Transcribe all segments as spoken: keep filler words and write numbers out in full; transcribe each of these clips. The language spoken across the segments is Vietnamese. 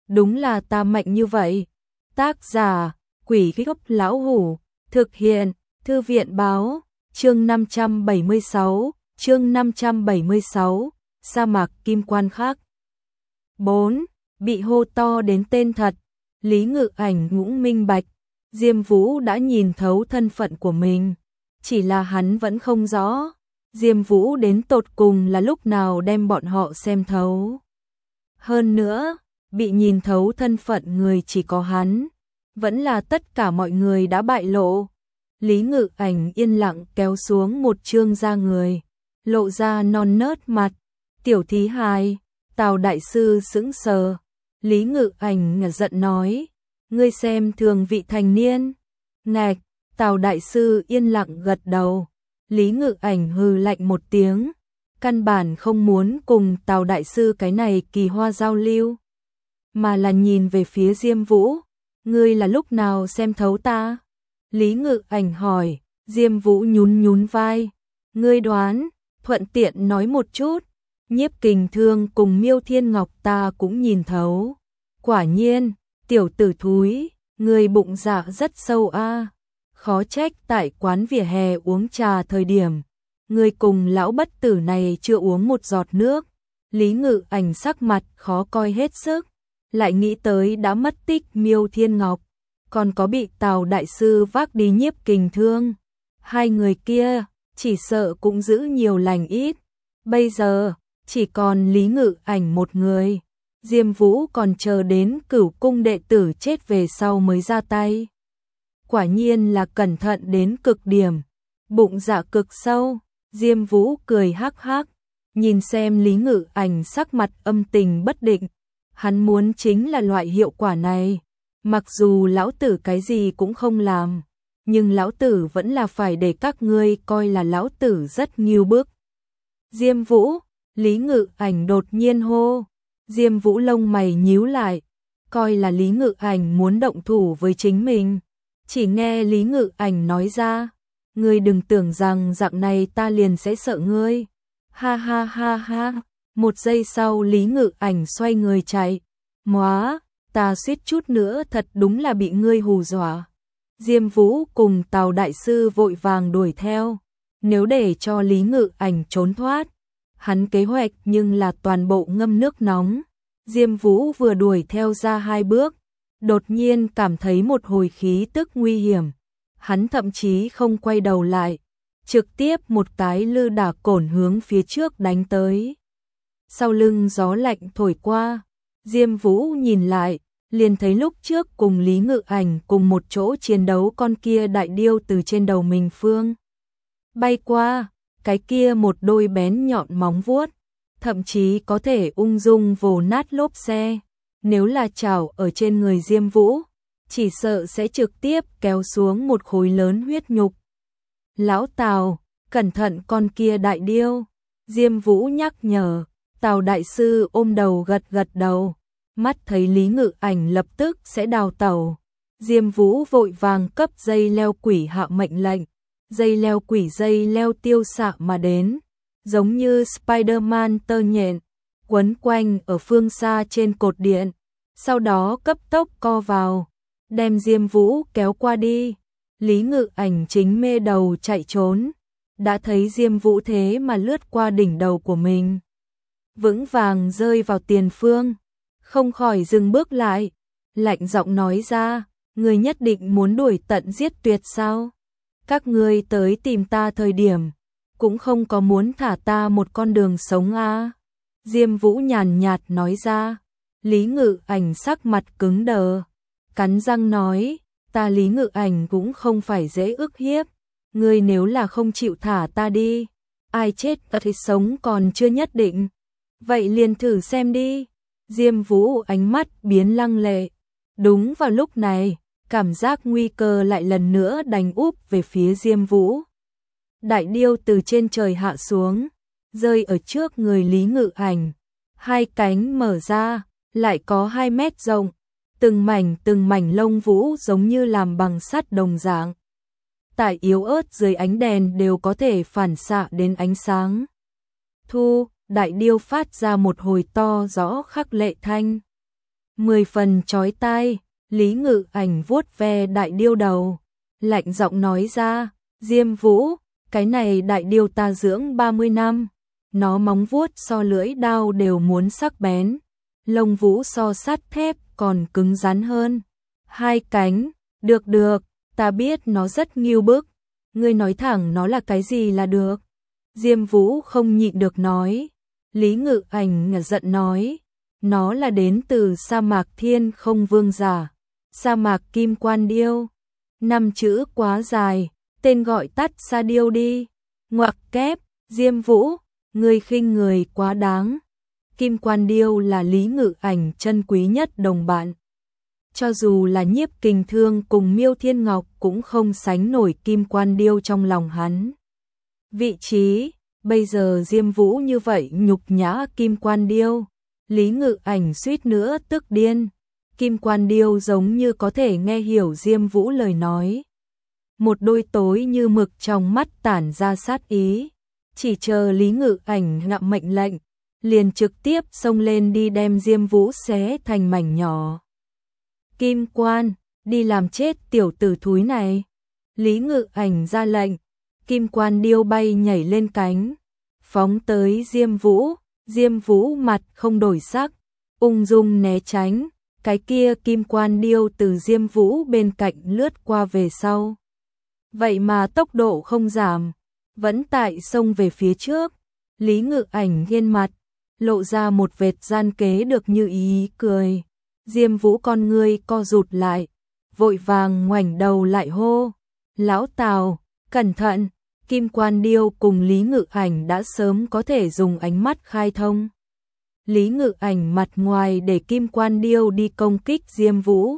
đúng là ta mạnh như vậy. Tác giả, Quỷ Gốc Lão Hủ, thực hiện, Thư viện báo, chương năm trăm bảy mươi sáu, chương năm trăm bảy mươi sáu, sa mạc kim quan khác. bốn. Bị hô to đến tên thật, Lý Ngự Ảnh ngũng minh bạch, Diêm Vũ đã nhìn thấu thân phận của mình, chỉ là hắn vẫn không rõ, Diêm Vũ đến tột cùng là lúc nào đem bọn họ xem thấu. Hơn nữa, bị nhìn thấu thân phận người chỉ có hắn, vẫn là tất cả mọi người đã bại lộ. Lý Ngự Ảnh yên lặng kéo xuống một chương da người, lộ ra non nớt mặt, tiểu thí hài. Tào đại sư sững sờ, Lý Ngự Ảnh giận nói, ngươi xem thường vị thành niên. Ngạch, Tào đại sư yên lặng gật đầu, Lý Ngự Ảnh hừ lạnh một tiếng, căn bản không muốn cùng Tào đại sư cái này kỳ hoa giao lưu, mà là nhìn về phía Diêm Vũ, ngươi là lúc nào xem thấu ta? Lý Ngự Ảnh hỏi, Diêm Vũ nhún nhún vai, ngươi đoán, thuận tiện nói một chút. Nhiếp Kình Thương cùng Miêu Thiên Ngọc ta cũng nhìn thấu. Quả nhiên, tiểu tử thúi, người bụng dạ rất sâu a. Khó trách tại quán vỉa hè uống trà thời điểm, người cùng lão bất tử này chưa uống một giọt nước. Lý Ngự Ảnh sắc mặt khó coi hết sức, lại nghĩ tới đã mất tích Miêu Thiên Ngọc, còn có bị Tào đại sư vác đi Nhiếp Kình Thương. Hai người kia, chỉ sợ cũng giữ nhiều lành ít. Bây giờ chỉ còn Lý Ngự Ảnh một người, Diêm Vũ còn chờ đến Cửu cung đệ tử chết về sau mới ra tay. Quả nhiên là cẩn thận đến cực điểm, bụng dạ cực sâu. Diêm Vũ cười hắc hắc, nhìn xem Lý Ngự Ảnh sắc mặt âm tình bất định, hắn muốn chính là loại hiệu quả này. Mặc dù lão tử cái gì cũng không làm, nhưng lão tử vẫn là phải để các ngươi coi là lão tử rất nghiêu bức. Diêm Vũ, Lý Ngự Ảnh đột nhiên hô, Diêm Vũ lông mày nhíu lại, coi là Lý Ngự Ảnh muốn động thủ với chính mình. Chỉ nghe Lý Ngự Ảnh nói ra, ngươi đừng tưởng rằng dạng này ta liền sẽ sợ ngươi. Ha ha ha ha, một giây sau Lý Ngự Ảnh xoay người chạy. Móa, ta suýt chút nữa thật đúng là bị ngươi hù dọa. Diêm Vũ cùng Tào đại sư vội vàng đuổi theo, nếu để cho Lý Ngự Ảnh trốn thoát, hắn kế hoạch nhưng là toàn bộ ngâm nước nóng. Diêm Vũ vừa đuổi theo ra hai bước, đột nhiên cảm thấy một hồi khí tức nguy hiểm. Hắn thậm chí không quay đầu lại, trực tiếp một cái lư đả cổn hướng phía trước đánh tới. Sau lưng gió lạnh thổi qua, Diêm Vũ nhìn lại, liền thấy lúc trước cùng Lý Ngự Ảnh cùng một chỗ chiến đấu con kia đại điêu từ trên đầu mình phương bay qua. Cái kia một đôi bén nhọn móng vuốt, thậm chí có thể ung dung vồ nát lốp xe. Nếu là chảo ở trên người Diêm Vũ, chỉ sợ sẽ trực tiếp kéo xuống một khối lớn huyết nhục. Lão Tào, cẩn thận con kia đại điêu. Diêm Vũ nhắc nhở. Tào đại sư ôm đầu gật gật đầu, mắt thấy Lý Ngự Ảnh lập tức sẽ đào tẩu. Diêm Vũ vội vàng cấp dây leo quỷ hạ mệnh lệnh. Dây leo quỷ dây leo tiêu xạ mà đến, giống như Spider-Man tơ nhện, quấn quanh ở phương xa trên cột điện, sau đó cấp tốc co vào, đem Diêm Vũ kéo qua đi. Lý Ngự Ảnh chính mê đầu chạy trốn, đã thấy Diêm Vũ thế mà lướt qua đỉnh đầu của mình, vững vàng rơi vào tiền phương, không khỏi dừng bước lại, lạnh giọng nói ra, người nhất định muốn đuổi tận giết tuyệt sao? Các ngươi tới tìm ta thời điểm, cũng không có muốn thả ta một con đường sống à. Diêm Vũ nhàn nhạt nói ra. Lý Ngự Ảnh sắc mặt cứng đờ, cắn răng nói, ta Lý Ngự Ảnh cũng không phải dễ ức hiếp. Ngươi nếu là không chịu thả ta đi, ai chết thì sống còn chưa nhất định. Vậy liền thử xem đi. Diêm Vũ ánh mắt biến lăng lệ. Đúng vào lúc này, cảm giác nguy cơ lại lần nữa đánh úp về phía Diêm Vũ. Đại điêu từ trên trời hạ xuống, rơi ở trước người Lý Ngự Ảnh. Hai cánh mở ra, lại có hai mét rộng, từng mảnh từng mảnh lông vũ giống như làm bằng sắt đồng dạng. Tại yếu ớt dưới ánh đèn đều có thể phản xạ đến ánh sáng. Thu, đại điêu phát ra một hồi to rõ khắc lệ thanh. Mười phần chói tai, Lý Ngự Ảnh vuốt ve đại điêu đầu, lạnh giọng nói ra, Diêm Vũ, cái này đại điêu ta dưỡng ba mươi năm, nó móng vuốt so lưỡi đao đều muốn sắc bén, lông vũ so sắt thép còn cứng rắn hơn. Hai cánh, được được, ta biết nó rất nghiêu bức, ngươi nói thẳng nó là cái gì là được. Diêm Vũ không nhịn được nói. Lý Ngự Ảnh giận nói, nó là đến từ sa mạc Thiên Không Vương giả, sa mạc Kim Quan Điêu. Năm chữ quá dài, tên gọi tắt sa điêu đi. Ngoặc kép, Diêm Vũ, ngươi khinh người quá đáng. Kim Quan Điêu là Lý Ngự Ảnh chân quý nhất đồng bạn. Cho dù là Nhiếp Kình Thương cùng Miêu Thiên Ngọc cũng không sánh nổi Kim Quan Điêu trong lòng hắn. Vị trí, bây giờ Diêm Vũ như vậy nhục nhã Kim Quan Điêu, Lý Ngự Ảnh suýt nữa tức điên. Kim Quan Điêu giống như có thể nghe hiểu Diêm Vũ lời nói. Một đôi tối như mực trong mắt tản ra sát ý, chỉ chờ Lý Ngự Ảnh ngậm mệnh lệnh, liền trực tiếp xông lên đi đem Diêm Vũ xé thành mảnh nhỏ. Kim Quan, đi làm chết tiểu tử thúi này. Lý Ngự Ảnh ra lệnh, Kim Quan Điêu bay nhảy lên cánh, phóng tới Diêm Vũ. Diêm Vũ mặt không đổi sắc, ung dung né tránh, cái kia Kim Quan Điêu từ Diêm Vũ bên cạnh lướt qua về sau. Vậy mà tốc độ không giảm, vẫn tại xông về phía trước. Lý Ngự Ảnh nghiêng mặt, lộ ra một vệt gian kế được như ý cười. Diêm Vũ con ngươi co rụt lại, vội vàng ngoảnh đầu lại hô, lão Tào, cẩn thận. Kim Quan Điêu cùng Lý Ngự Ảnh đã sớm có thể dùng ánh mắt khai thông. Lý Ngự Ảnh mặt ngoài để Kim Quan Điêu đi công kích Diêm Vũ,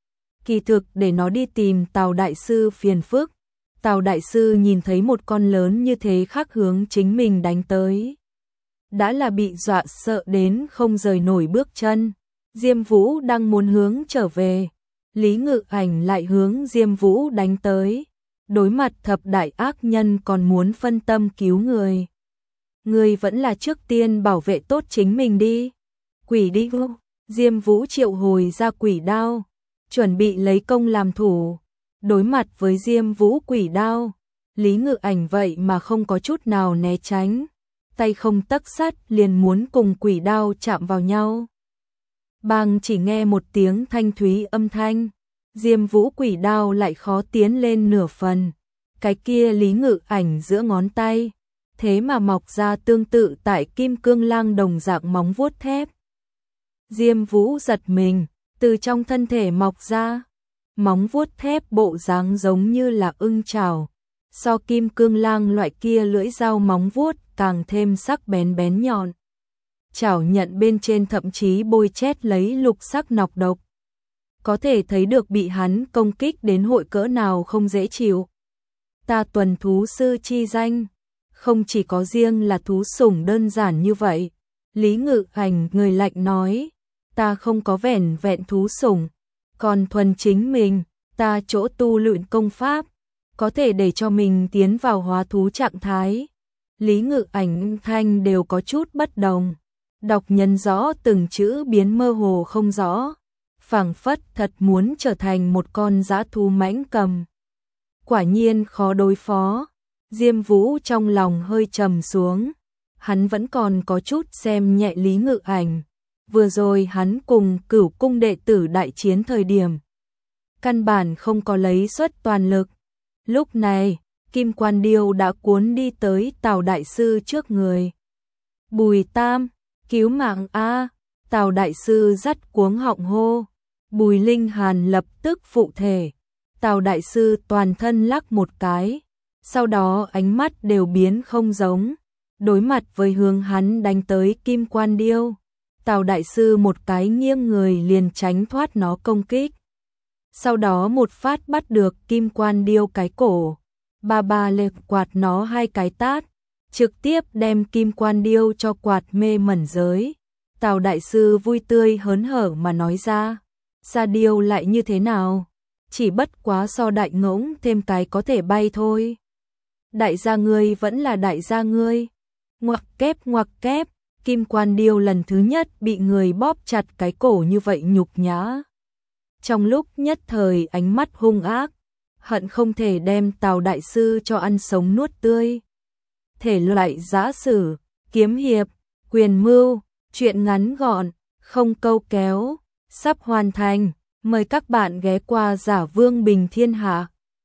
kỳ thực để nó đi tìm Tào đại sư phiền phức. Tào đại sư nhìn thấy một con lớn như thế khác hướng chính mình đánh tới, đã là bị dọa sợ đến không rời nổi bước chân. Diêm Vũ đang muốn hướng trở về, Lý Ngự Ảnh lại hướng Diêm Vũ đánh tới. Đối mặt thập đại ác nhân còn muốn phân tâm cứu người. Người vẫn là trước tiên bảo vệ tốt chính mình đi. Quỷ đi vô. Diêm Vũ triệu hồi ra quỷ đao, chuẩn bị lấy công làm thủ. Đối mặt với Diêm Vũ quỷ đao, Lý Ngự Ảnh vậy mà không có chút nào né tránh. Tay không tấc sắt liền muốn cùng quỷ đao chạm vào nhau. Bang, chỉ nghe một tiếng thanh thúy âm thanh. Diêm Vũ quỷ đao lại khó tiến lên nửa phần. Cái kia Lý Ngự Ảnh giữa ngón tay, thế mà mọc ra tương tự tại Kim Cương Lang đồng dạng móng vuốt thép. Diêm Vũ giật mình, từ trong thân thể mọc ra, móng vuốt thép bộ dáng giống như là ưng chảo, so Kim Cương Lang loại kia lưỡi dao móng vuốt càng thêm sắc bén bén nhọn. Chảo nhận bên trên thậm chí bôi chét lấy lục sắc nọc độc. Có thể thấy được bị hắn công kích đến hội cỡ nào không dễ chịu. Ta tuần thú sư chi danh, không chỉ có riêng là thú sủng đơn giản như vậy. Lý Ngự Ảnh người lạnh nói, ta không có vẻn vẹn thú sủng, còn thuần chính mình, ta chỗ tu luyện công pháp, có thể để cho mình tiến vào hóa thú trạng thái. Lý Ngự Ảnh thanh đều có chút bất đồng, đọc nhân rõ từng chữ biến mơ hồ không rõ. Phảng phất thật muốn trở thành một con dã thú mãnh cầm. Quả nhiên khó đối phó. Diêm Vũ trong lòng hơi trầm xuống. Hắn vẫn còn có chút xem nhẹ Lý Ngự Ảnh. Vừa rồi hắn cùng Cửu cung đệ tử đại chiến thời điểm, căn bản không có lấy xuất toàn lực. Lúc này, Kim Quan Điêu đã cuốn đi tới Tào đại sư trước người. Bùi Tam, cứu mạng a! Tào đại sư dắt cuống họng hô. Bùi Linh Hàn lập tức phụ thể. Tào đại sư toàn thân lắc một cái, sau đó ánh mắt đều biến không giống. Đối mặt với hướng hắn đánh tới Kim Quan Điêu, Tào đại sư một cái nghiêng người liền tránh thoát nó công kích. Sau đó một phát bắt được Kim Quan Điêu cái cổ, ba ba lệch quạt nó hai cái tát, trực tiếp đem Kim Quan Điêu cho quạt mê mẩn giới. Tào đại sư vui tươi hớn hở mà nói ra, Sa điêu lại như thế nào? Chỉ bất quá so đại ngỗng thêm cái có thể bay thôi. Đại gia ngươi vẫn là đại gia ngươi. Ngoặc kép ngoặc kép, Kim Quan Điêu lần thứ nhất bị người bóp chặt cái cổ như vậy nhục nhã. Trong lúc nhất thời ánh mắt hung ác, hận không thể đem Tào đại sư cho ăn sống nuốt tươi. Thể loại giã sử, kiếm hiệp, quyền mưu, truyện ngắn gọn, không câu kéo, sắp hoàn thành. Mời các bạn ghé qua Giả Vương Bình Thiên Hạ.